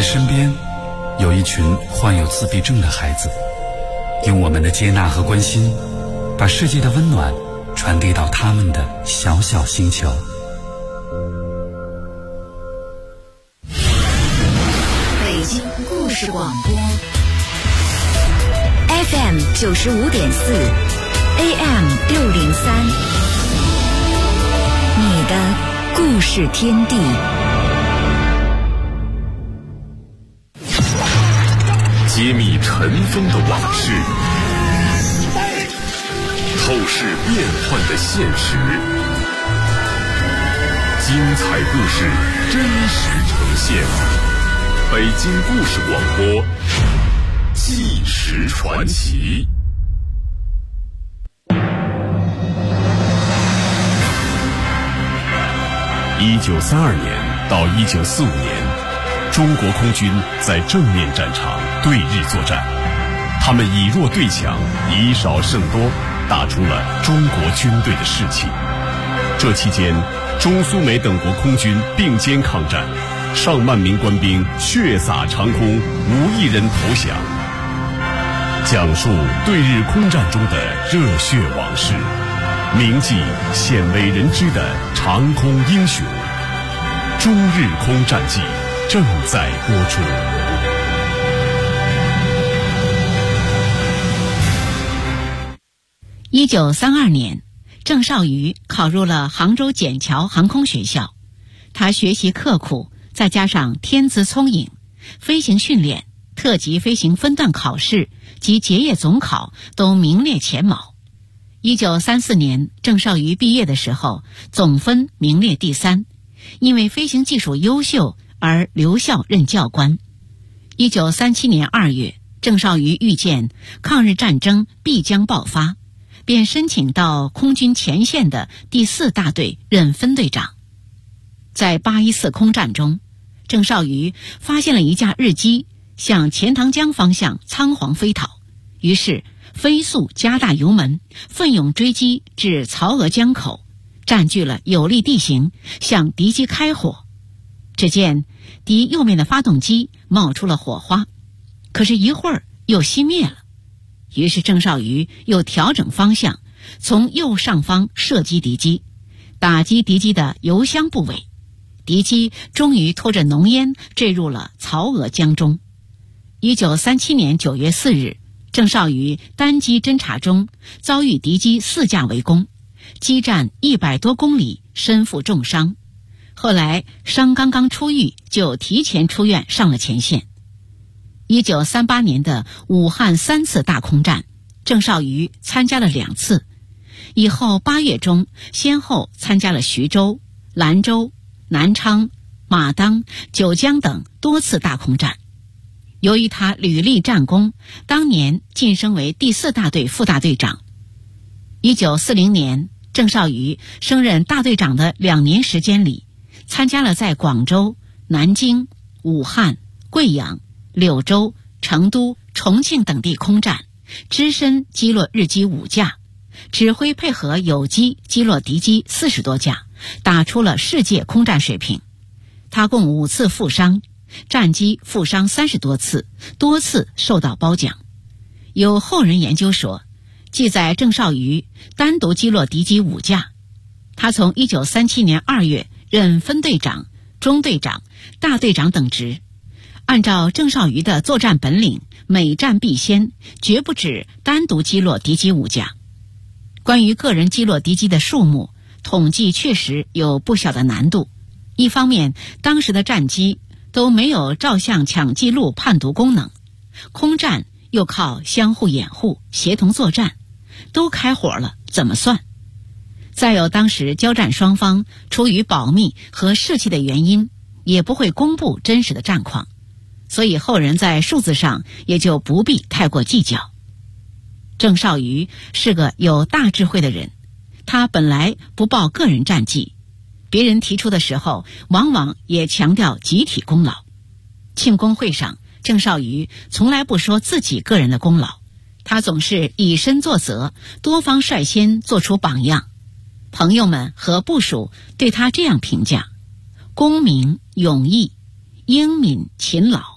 身边有一群患有自闭症的孩子，用我们的接纳和关心，把世界的温暖传递到他们的小小星球。 北京故事广播 FM 95.4 AM 603，你的故事天地。 揭秘尘封的往事，透视变幻的现实，精彩故事真实呈现。北京故事广播，纪实传奇。1932年到1945年，中国空军在正面战场对日作战，他们以弱对强，以少胜多，打出了中国军队的士气。这期间，中苏美等国空军并肩抗战，上万名官兵血洒长空，无一人投降。讲述对日空战中的热血往事，铭记鲜为人知的长空英雄。中日空战记正在播出。 1932年，郑少瑜考入了杭州笕桥航空学校。他学习刻苦，再加上天资聪颖，飞行训练、特级飞行分段考试及结业总考都名列前茅。1934年，郑少瑜毕业的时候，总分名列第3，因为飞行技术优秀而留校任教官。1937年2月，郑少瑜预见抗日战争必将爆发，便申请到空军前线的第4大队任分队长。在814空战中，郑少瑜发现了一架日机向钱塘江方向仓皇飞逃，于是飞速加大油门，奋勇追击至曹娥江口，占据了有利地形，向敌机开火。只见敌右面的发动机冒出了火花，可是一会儿又熄灭了。于是郑少瑜又调整方向，从右上方射击敌机，打击敌机的油箱部位。敌机终于拖着浓烟坠入了曹娥江中。1937年9月4日，郑少瑜单机侦察中遭遇敌机4架围攻，激战100多公里，身负重伤。后来伤刚刚出狱，就提前出院上了前线。1938年的武汉3次大空战，郑少瑜参加了2次。以后8月中，先后参加了徐州、兰州、南昌、马当、九江等多次大空战。由于他屡立战功，当年晋升为第4大队副大队长。1940年，郑少瑜升任大队长的2年时间里，参加了在广州、南京、武汉、贵阳、柳州、成都、重庆等地空战，只身击落日机5架，指挥配合友机击落敌机40多架，打出了世界空战水平。他共5次负伤，战机负伤30多次，多次受到褒奖。有后人研究说，记载郑少瑜单独击落敌机5架。他从1937年2月任分队长、中队长、大队长等职。按照郑少瑜的作战本领，每战必先，绝不止单独击落敌机5架。关于个人击落敌机的数目，统计确实有不小的难度。一方面，当时的战机都没有照相抢记录判读功能，空战又靠相互掩护、协同作战，都开火了，怎么算？再有当时交战双方出于保密和士气的原因，也不会公布真实的战况，所以后人在数字上也就不必太过计较。郑少瑜是个有大智慧的人，他本来不报个人战绩，别人提出的时候往往也强调集体功劳。庆功会上，郑少瑜从来不说自己个人的功劳，他总是以身作则，多方率先做出榜样。朋友们和部属对他这样评价：公明勇毅，英敏勤劳，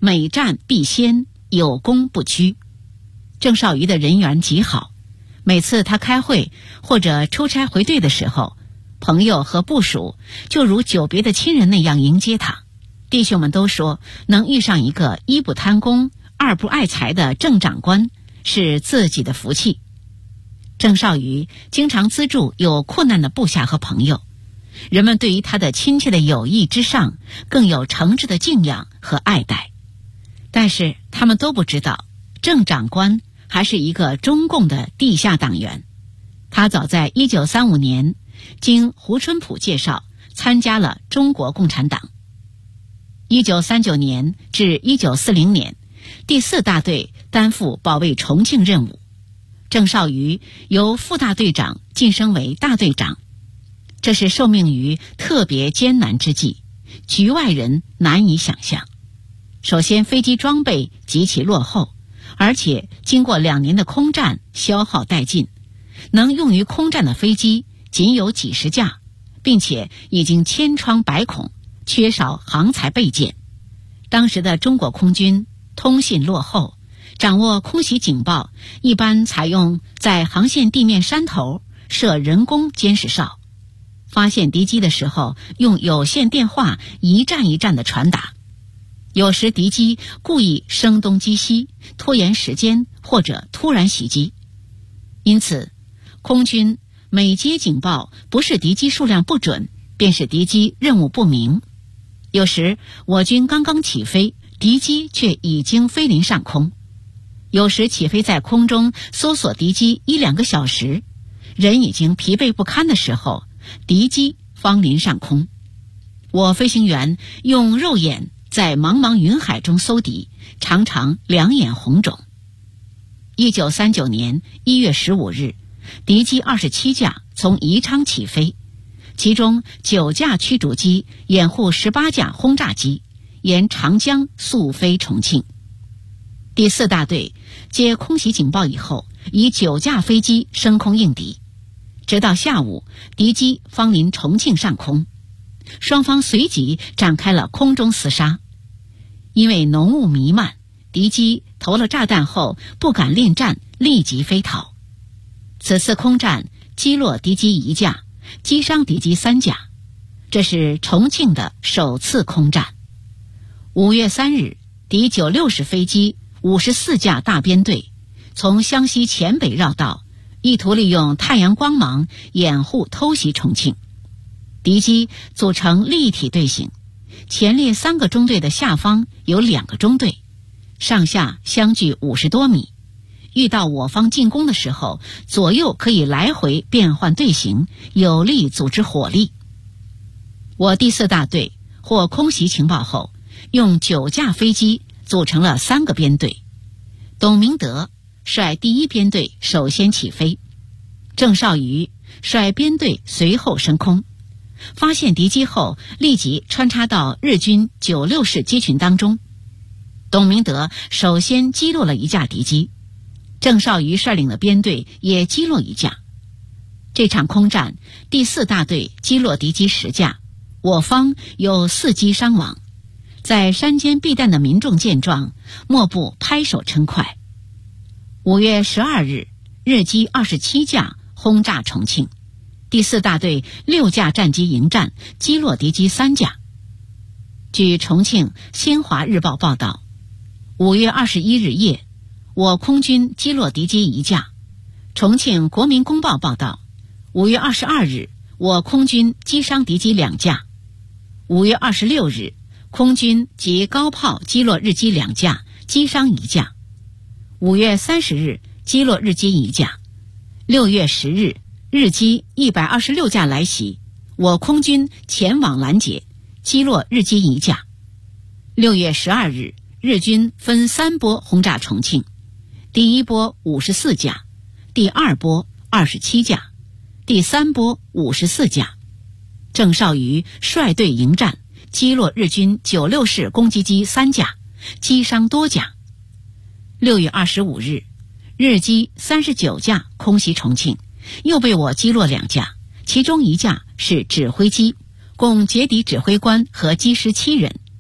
每战必先，有功不屈。郑少瑜的人缘极好，每次他开会或者出差回队的时候，朋友和部属就如久别的亲人那样迎接他。弟兄们都说，能遇上一个一不贪功、二不爱财的郑长官是自己的福气。郑少瑜经常资助有困难的部下和朋友，人们对于他的亲切的友谊之上，更有诚挚的敬仰和爱戴。但是他们都不知道，郑长官还是一个中共的地下党员。他早在1935年经胡春浦介绍参加了中国共产党。1939年至1940年，第4大队担负保卫重庆任务，郑少瑜由副大队长晋升为大队长。这是受命于特别艰难之际，局外人难以想象。首先，飞机装备极其落后，而且经过2年的空战消耗殆尽，能用于空战的飞机仅有几十架，并且已经千疮百孔，缺少航材备件。当时的中国空军通信落后，掌握空袭警报一般采用在航线地面山头设人工监视哨，发现敌机的时候用有线电话一站一站的传达。有时敌机故意声东击西，拖延时间或者突然袭击。因此空军每接警报，不是敌机数量不准，便是敌机任务不明。有时我军刚刚起飞，敌机却已经飞临上空。有时起飞在空中搜索敌机1-2个小时，人已经疲惫不堪的时候，敌机方临上空。我飞行员用肉眼在茫茫云海中搜敌，常常两眼红肿。1939年1月15日，敌机27架从宜昌起飞，其中9架驱逐机掩护18架轰炸机，沿长江速飞重庆。第4大队接空袭警报以后，以9架飞机升空应敌，直到下午，敌机方临重庆上空，双方随即展开了空中厮杀。因为浓雾弥漫，敌机投了炸弹后不敢恋战，立即飞逃。此次空战击落敌机1架，击伤敌机3架，这是重庆的首次空战。5月3日，敌960飞机54架大编队从湘西黔北绕道，意图利用太阳光芒掩护偷袭重庆。敌机组成立体队形，前列3个中队的下方有2个中队，上下相距50多米。遇到我方进攻的时候，左右可以来回变换队形，有力组织火力。我第4大队获空袭情报后，用9架飞机组成了3个编队。董明德率第1编队首先起飞，郑少瑜率编队随后升空。发现敌机后，立即穿插到日军96式机群当中。董明德首先击落了1架敌机，郑少瑜率领的编队也击落1架。这场空战，第4大队击落敌机10架，我方有4机伤亡。在山间避难的民众见状，莫不拍手称快。5月12日，日机27架轰炸重庆，第4大队6架战机迎战，击落敌机3架。据重庆《新华日报》报道，5月21日夜，我空军击落敌机1架。重庆《国民公报》报道，5月22日，我空军击伤敌机2架。5月26日，空军及高炮击落日机2架，击伤1架。5月30日，击落日机1架。6月10日，日机126架来袭，我空军前往拦截，击落日机1架。6月12日，日军分3波轰炸重庆，第1波54架，第2波27架，第3波54架。郑少瑜率队迎战，击落日军96式攻击机3架，击伤多架。6月25日，日机39架空袭重庆，又被我击落2架，其中1架是指挥机，共解抵指挥官和机师7人。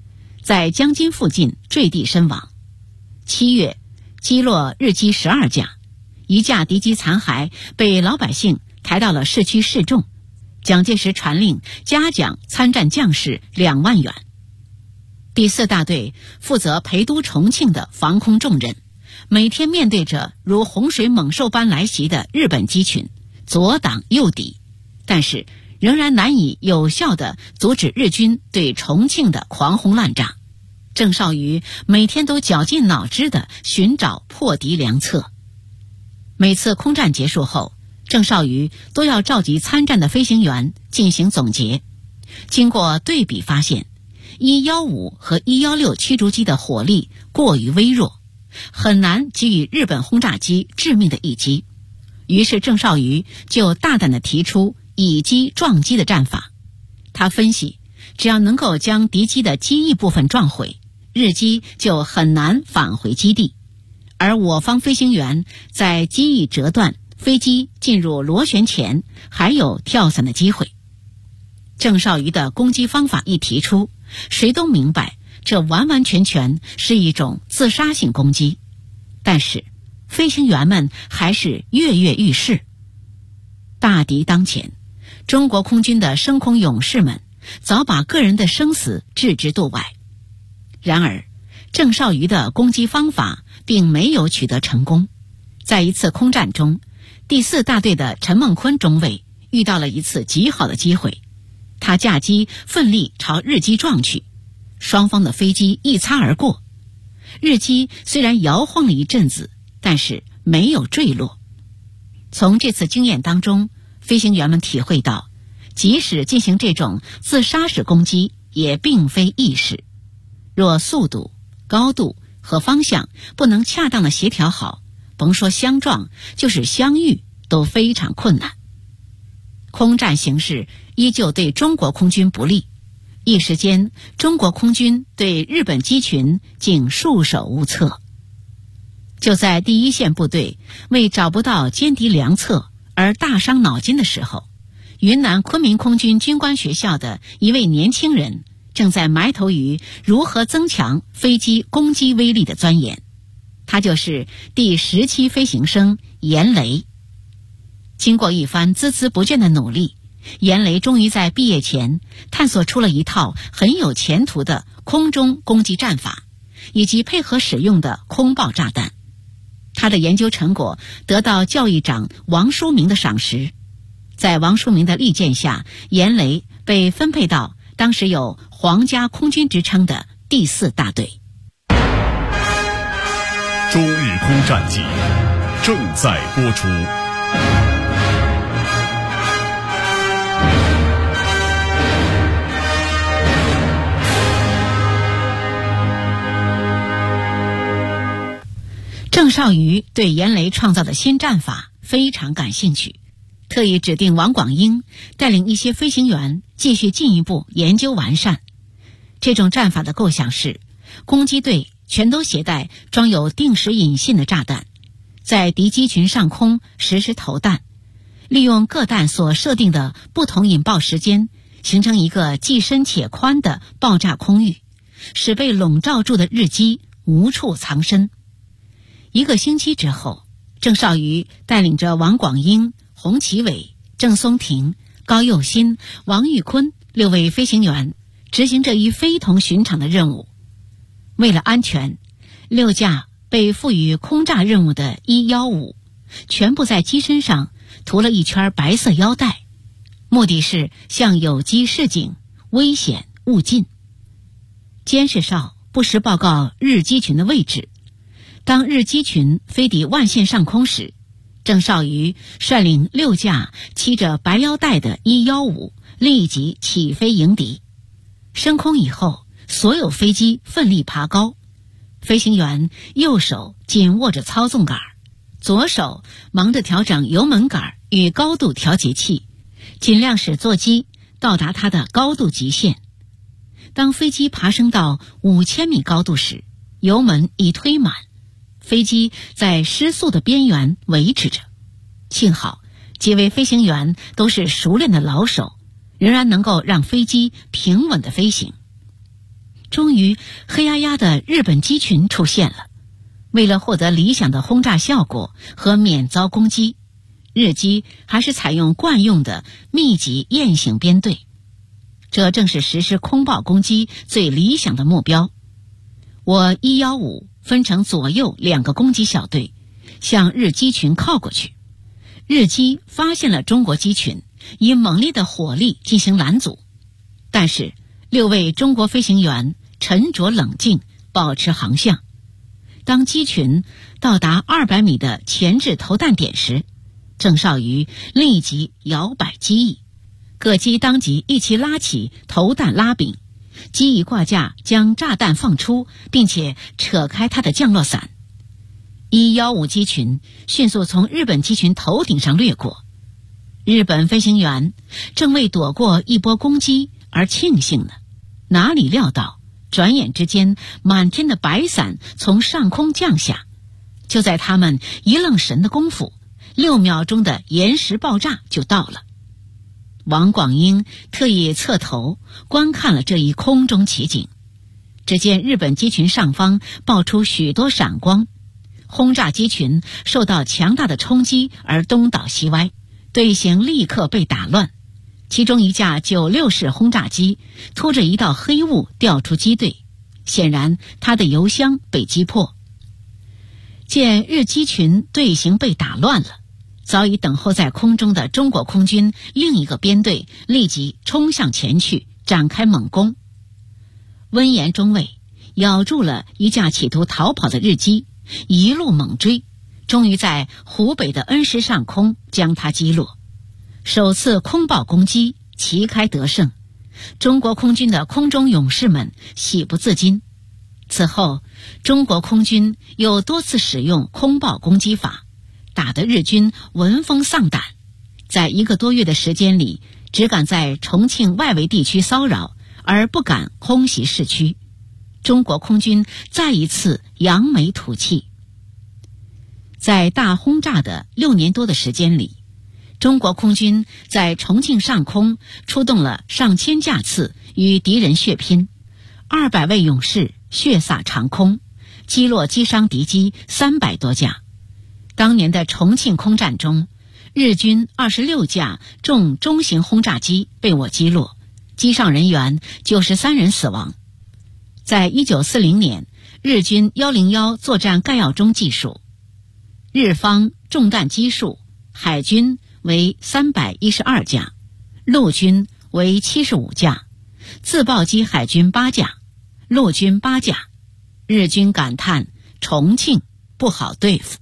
在江津附近坠地身亡。7月，击落日机12架，1架敌机残骸被老百姓抬到了市区示众。蒋介石传令嘉奖参战将士2万元。第4大队负责陪都重庆的防空重任，每天面对着如洪水猛兽般来袭的日本机群，左挡右抵，但是仍然难以有效地阻止日军对重庆的狂轰滥炸。郑绍瑜每天都绞尽脑汁地寻找破敌良策。每次空战结束后，郑绍瑜都要召集参战的飞行员进行总结。经过对比发现，115和116驱逐机的火力过于微弱，很难给予日本轰炸机致命的一击。于是郑绍瑜就大胆地提出以机撞机的战法。他分析，只要能够将敌机的机翼部分撞毁，日机就很难返回基地，而我方飞行员在机翼折断、飞机进入螺旋前还有跳伞的机会。郑绍瑜的攻击方法一提出，谁都明白这完完全全是一种自杀性攻击，但是飞行员们还是跃跃欲试。大敌当前，中国空军的升空勇士们早把个人的生死置之度外。然而郑绍瑜的攻击方法并没有取得成功。在一次空战中，第4大队的陈孟坤中尉遇到了一次极好的机会，他驾机奋力朝日机撞去，双方的飞机一擦而过。日机虽然摇晃了一阵子，但是没有坠落。从这次经验当中，飞行员们体会到，即使进行这种自杀式攻击也并非易事。若速度、高度和方向不能恰当的协调好，甭说相撞，就是相遇都非常困难。空战形势依旧对中国空军不利，一时间中国空军对日本机群竟束手无策。就在第一线部队为找不到歼敌良策而大伤脑筋的时候，云南昆明空军军官学校的一位年轻人正在埋头于如何增强飞机攻击威力的钻研。他就是第10期飞行生严雷。经过一番孜孜不倦的努力，严雷终于在毕业前探索出了一套很有前途的空中攻击战法，以及配合使用的空爆炸弹。他的研究成果得到教育长王书明的赏识。在王书明的力荐下，严雷被分配到当时有皇家空军之称的第4大队。 中日空战记正在播出。 郑绍瑜对严雷创造的新战法非常感兴趣，特意指定王广英带领一些飞行员继续进一步研究完善。这种战法的构想是，攻击队全都携带装有定时引信的炸弹，在敌机群上空实施投弹，利用各弹所设定的不同引爆时间，形成一个既深且宽的爆炸空域，使被笼罩住的日机无处藏身。1个星期之后，郑绍瑜带领着王广英、洪奇伟、郑松庭、高佑新、王玉坤6位飞行员执行这一非同寻常的任务。为了安全，6架被赋予空炸任务的115全部在机身上涂了一圈白色腰带，目的是向友机示警，危险勿近。监视哨不时报告日机群的位置。当日机群飞抵万县上空时，郑绍瑜率领6架漆着白腰带的115立即起飞迎敌。升空以后，所有飞机奋力爬高，飞行员右手紧握着操纵杆，左手忙着调整油门杆与高度调节器，尽量使座机到达它的高度极限。当飞机爬升到5000米高度时，油门已推满，飞机在失速的边缘维持着。幸好几位飞行员都是熟练的老手，仍然能够让飞机平稳的飞行。 终于黑压压的日本机群出现了。为了获得理想的轰炸效果和免遭攻击，日机还是采用惯用的密集雁形编队，这正是实施空爆攻击最理想的目标。我115分成左右2个攻击小队，向日机群靠过去。日机发现了中国机群，以猛烈的火力进行拦阻，但是6位中国飞行员沉着冷静，保持航向。当机群到达200米的前置投弹点时，郑少瑜立即摇摆机翼，各机当即一起拉起投弹拉柄，机翼挂架将炸弹放出，并且扯开它的降落伞。115机群迅速从日本机群头顶上掠过，日本飞行员正为躲过一波攻击而庆幸呢，哪里料到转眼之间满天的白伞从上空降下，就在他们一愣神的功夫，6秒钟的延时爆炸就到了。王广英特意侧头观看了这一空中奇景，只见日本机群上方爆出许多闪光，轰炸机群受到强大的冲击而东倒西歪，队形立刻被打乱。其中一架96式轰炸机拖着一道黑雾掉出机队，显然它的油箱被击破。见日机群队形被打乱了，早已等候在空中的中国空军另一个编队立即冲向前去，展开猛攻。温岩中尉咬住了一架企图逃跑的日机，一路猛追，终于在湖北的恩施上空将它击落。首次空爆攻击旗开得胜，中国空军的空中勇士们喜不自禁。此后，中国空军又多次使用空爆攻击法，打得日军闻风丧胆。在1个多月的时间里，只敢在重庆外围地区骚扰，而不敢空袭市区。中国空军再一次扬眉吐气。在大轰炸的6年多的时间里，中国空军在重庆上空出动了上千架次与敌人血拼，200位勇士血洒长空，击落击伤敌机300多架。当年的重庆空战中，日军26架重中型轰炸机被我击落，机上人员93人死亡。在1940年日军101作战概要中记述，日方中弹机数，海军为312架，陆军为75架，自爆机海军8架，陆军8架。日军感叹重庆不好对付。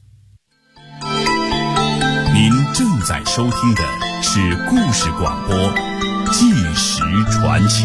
您正在收听的是故事广播《纪实传奇》。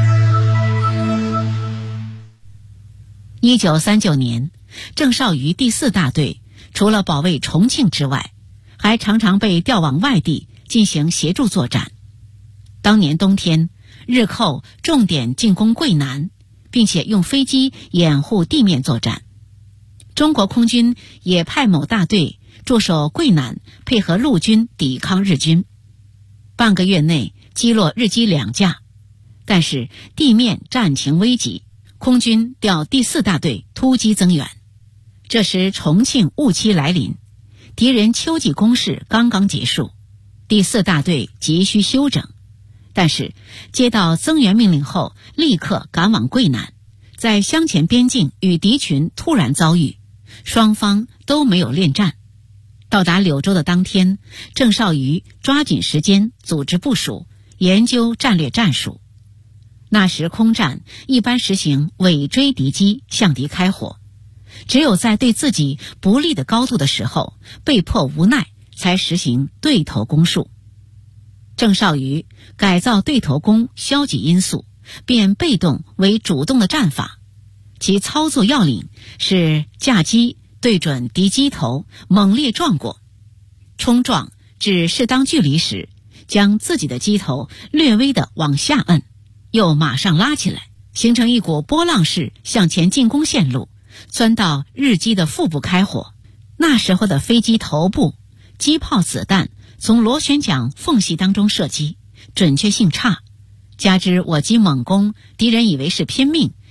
1939年，郑少瑜第4大队除了保卫重庆之外，还常常被调往外地进行协助作战。当年冬天，日寇重点进攻桂南，并且用飞机掩护地面作战。中国空军也派某大队驻守桂南，配合陆军抵抗日军。半个月内击落日机2架，但是地面战情危急，空军调第4大队突击增援。这时重庆雾期来临，敌人秋季攻势刚刚结束，第4大队急需休整。但是接到增援命令后，立刻赶往桂南，在湘黔边境与敌群突然遭遇，双方都没有恋战。到达柳州的当天，郑少瑜抓紧时间组织部署，研究战略战术。那时空战一般实行尾追敌机，向敌开火，只有在对自己不利的高度的时候，被迫无奈才实行对头攻术。郑少瑜改造对头攻消极因素，变被动为主动的战法。其操作要领是架机对准敌机头猛烈撞过，冲撞至适当距离时，将自己的机头略微的往下摁，又马上拉起来，形成一股波浪式向前进攻线路，钻到日机的腹部开火。那时候的飞机头部机炮子弹从螺旋桨缝隙当中射击，准确性差，加之我机猛攻，敌人以为是拼命，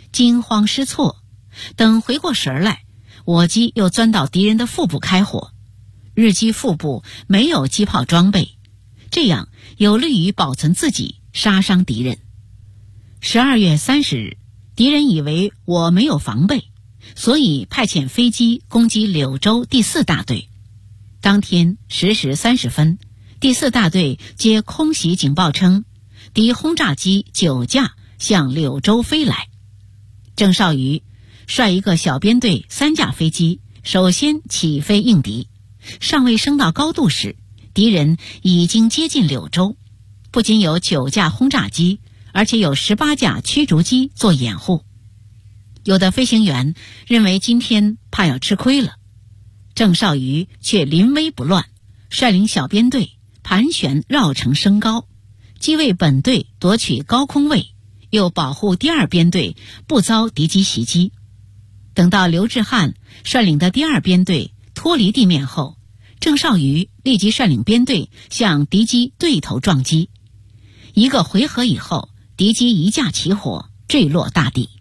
惊慌失措。等回过神来，我机又钻到敌人的腹部开火。日机腹部没有机炮装备，这样有利于保存自己，杀伤敌人。12月30日，敌人以为我没有防备，所以派遣飞机攻击柳州第4大队。当天10时30分，第4大队接空袭警报称，敌轰炸机9架向柳州飞来。郑绍瑜率一个小编队3架飞机首先起飞应敌，尚未升到高度时，敌人已经接近柳州。不仅有9架轰炸机，而且有18架驱逐机做掩护。有的飞行员认为今天怕要吃亏了，郑绍瑜却临危不乱，率领小编队盘旋绕城升高，既为本队夺取高空位，又保护第2编队不遭敌机袭击。等到刘志汉率领的第2编队脱离地面后，郑绍瑜立即率领编队向敌机对头撞击。1个回合以后，敌机一架起火，坠落大地。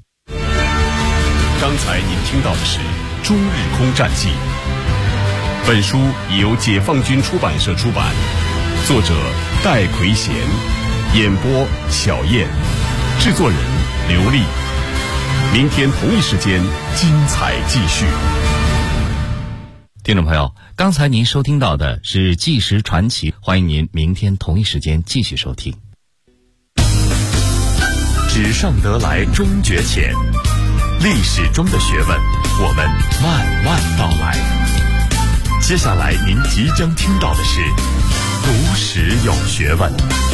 刚才您听到的是《中日空战记》，本书由解放军出版社出版，作者戴奎贤，演播小燕，制作人刘丽。明天同一时间精彩继续。 听众朋友，刚才您收听到的是《纪实传奇》，欢迎您明天同一时间继续收听。 纸上得来终觉浅，历史中的学问，我们慢慢道来。接下来您即将听到的是读史有学问。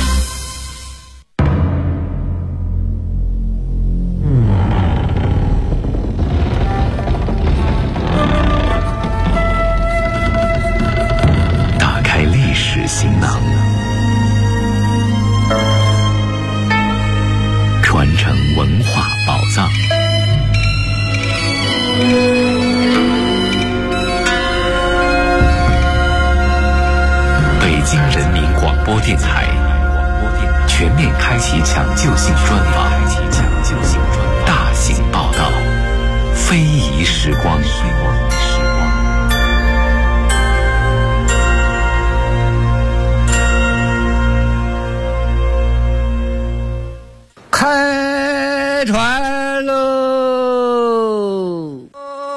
打开历史行囊，传承文化宝藏。北京人民广播电台全面开启抢救性专访，大型报道，非遗时光。 开船喽！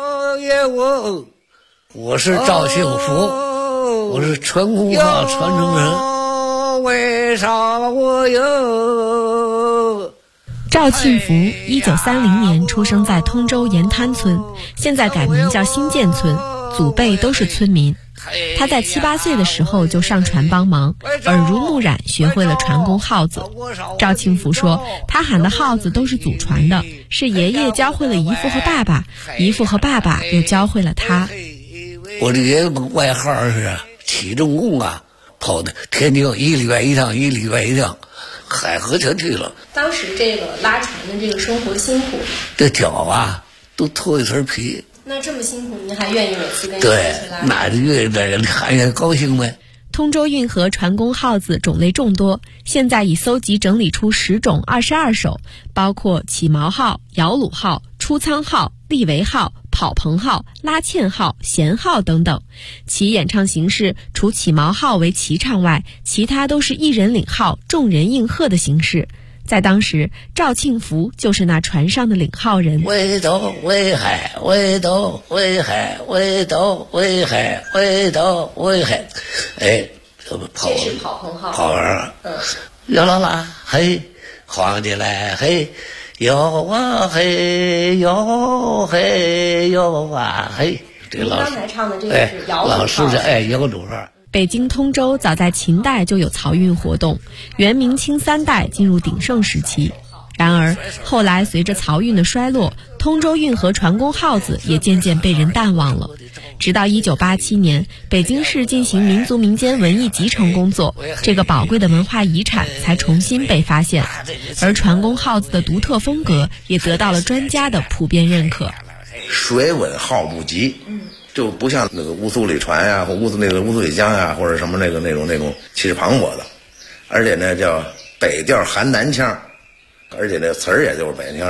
我是赵幸福，我是传功号传承人。为啥我有？ 赵庆福1930年出生在通州盐滩村，现在改名叫新建村，祖辈都是村民。他在7、8岁的时候就上船帮忙，耳濡目染学会了传功号子。赵庆福说，他喊的号子都是祖传的，是爷爷教会了姨父和爸爸，姨父和爸爸又教会了他。 我的爷爷外号是起重工啊，跑的天津1礼拜1趟，1礼拜1趟，海河全去了。 当时这个拉船的这个生活辛苦， 这脚啊都脱一层皮。 那这么辛苦，您还愿意每次跟对，那就愿意在这里看也高兴呗。 通州运河船功号子种类众多，现在已搜集整理出10种22首，包括起锚号、摇橹号、出舱号、立桅号、跑棚号、拉纤号、弦号等等。其演唱形式除起锚号为齐唱外，其他都是一人领号，众人应和的形式。在当时，赵庆福就是那船上的领号人。 围斗围海，围斗围海，围斗围海，围斗围海。哎，这不跑， 这是跑棚号。 跑完，摇啦啦，嘿，晃起来，嘿，摇啊嘿，摇嘿，摇啊嘿。这老师刚才唱的这个是摇橹号。 老师是摇橹号。 北京通州早在秦代就有漕运活动，元明清3代进入鼎盛时期。然而后来随着漕运的衰落，通州运河船功号子也渐渐被人淡忘了。直到1987年，北京市进行民族民间文艺集成工作，这个宝贵的文化遗产才重新被发现，而船功号子的独特风格也得到了专家的普遍认可。 水稳号不急，就不像那个乌苏里船呀，或乌苏里江呀，或者什么那种气势磅礴的，而且呢叫北调含南腔，而且这词儿也就是北腔，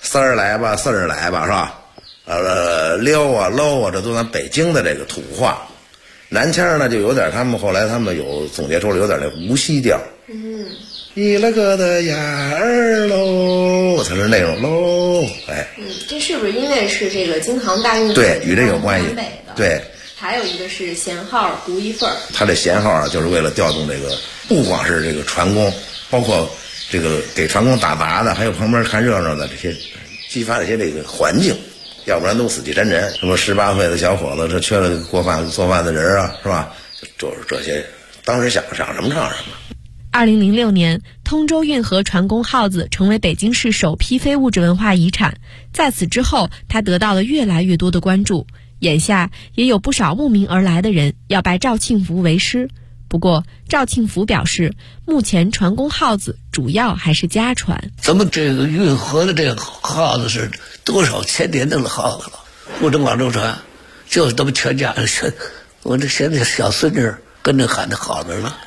40来吧，40来吧，是吧？溜啊搂啊，这都咱北京的这个土话。南腔呢就有点，后来他们有总结出来有点那无锡调。一了个的呀儿喽，它是那种喽，哎。 这是不是因为是这个京杭大运对，与这有关系。对。 还有一个是弦号独一份儿。 它这弦号啊，就是为了调动这个，不光是这个船工，包括这个给船工打杂的，还有旁边看热闹的这些，激发这些这个环境。要不然都死气沉沉。什么18岁的小伙子，这缺了做饭的人啊，是吧？就是这些，当时想什么唱什么。 2006年，通州运河船工号子成为北京市首批非物质文化遗产。在此之后，它得到了越来越多的关注。眼下也有不少慕名而来的人要拜赵庆福为师。不过赵庆福表示，目前船工号子主要还是家传。 咱们这个运河的这个号子是多少千年的号子了，不止广州船，就是咱们全家的全，我这现在小孙女跟着喊的好着呢。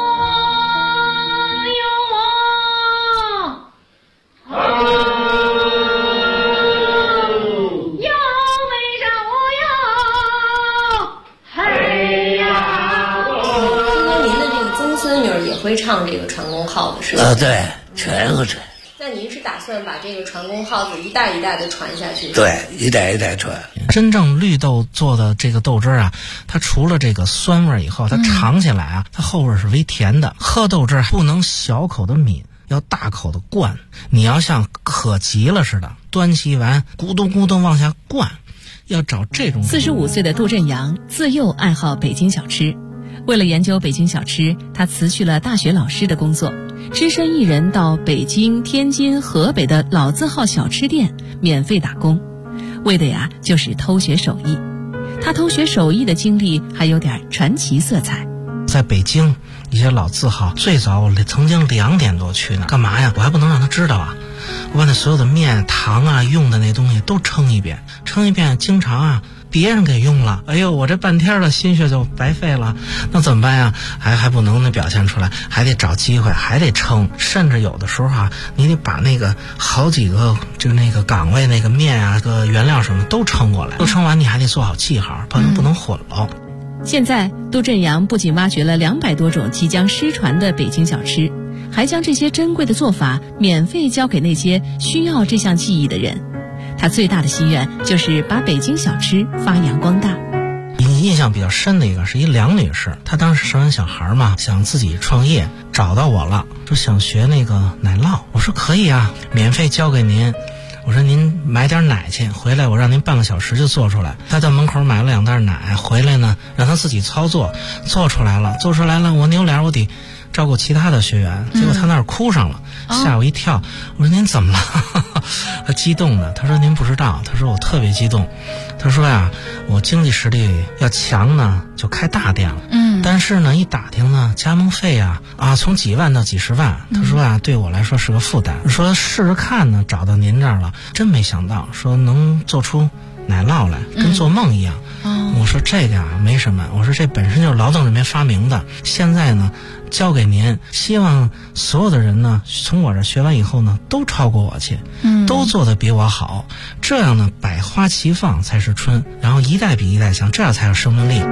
会唱这个船工号子是吧？ 对，全会这。 那您是打算把这个船工号子一代一代的传下去？ 对，一代一代传。 真正绿豆做的这个豆汁啊，它除了这个酸味以后，它尝起来啊，它后味是微甜的。喝豆汁不能小口的抿，要大口的灌。你要像渴急了似的，端起完咕咚咕咚往下灌，要找这种。 45岁的杜振阳自幼爱好北京小吃。为了研究北京小吃，他辞去了大学老师的工作，只身一人到北京、天津、河北的老字号小吃店免费打工，为的呀就是偷学手艺。他偷学手艺的经历还有点传奇色彩。 在北京一些老字号，最早我曾经2点多去呢，干嘛呀？我还不能让他知道啊！我把那所有的面、糖啊、用的那东西都称一遍，经常啊别人给用了，哎呦，我这半天的心血就白费了，那怎么办呀？还不能表现出来，还得找机会，还得称，甚至有的时候啊，你得把那个好几个就那个岗位那个面啊、个原料什么都称过来，都称完你还得做好记号，不能混了。 现在杜振阳不仅挖掘了200多种即将失传的北京小吃，还将这些珍贵的做法免费教给那些需要这项技艺的人。他最大的心愿就是把北京小吃发扬光大。 印象比较深的一个是一梁女士，她当时生完小孩嘛，想自己创业，找到我了，说想学那个奶酪。我说可以啊，免费教给您。我说您买点奶去，回来我让您半个小时就做出来。他在门口买了2袋奶，回来呢让他自己操作，做出来了，我扭脸我得照顾其他的学员，结果他那儿哭上了，吓我一跳。我说您怎么了？他激动的，他说您不知道，他说我特别激动。他说呀，我经济实力要强呢，就开大店了。但是呢，一打听呢，加盟费啊，从几万到几十万。他说啊，对我来说是个负担。说试试看呢，找到您这儿了，真没想到，说能做出奶酪来，跟做梦一样。我说这个啊没什么，我说这本身就是劳动人民发明的，现在呢交给您，希望所有的人呢从我这学完以后呢都超过我去，都做得比我好，这样呢百花齐放才是春，然后一代比一代强，这样才有生命力。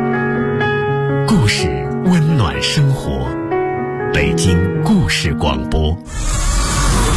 故事温暖生活，北京故事广播。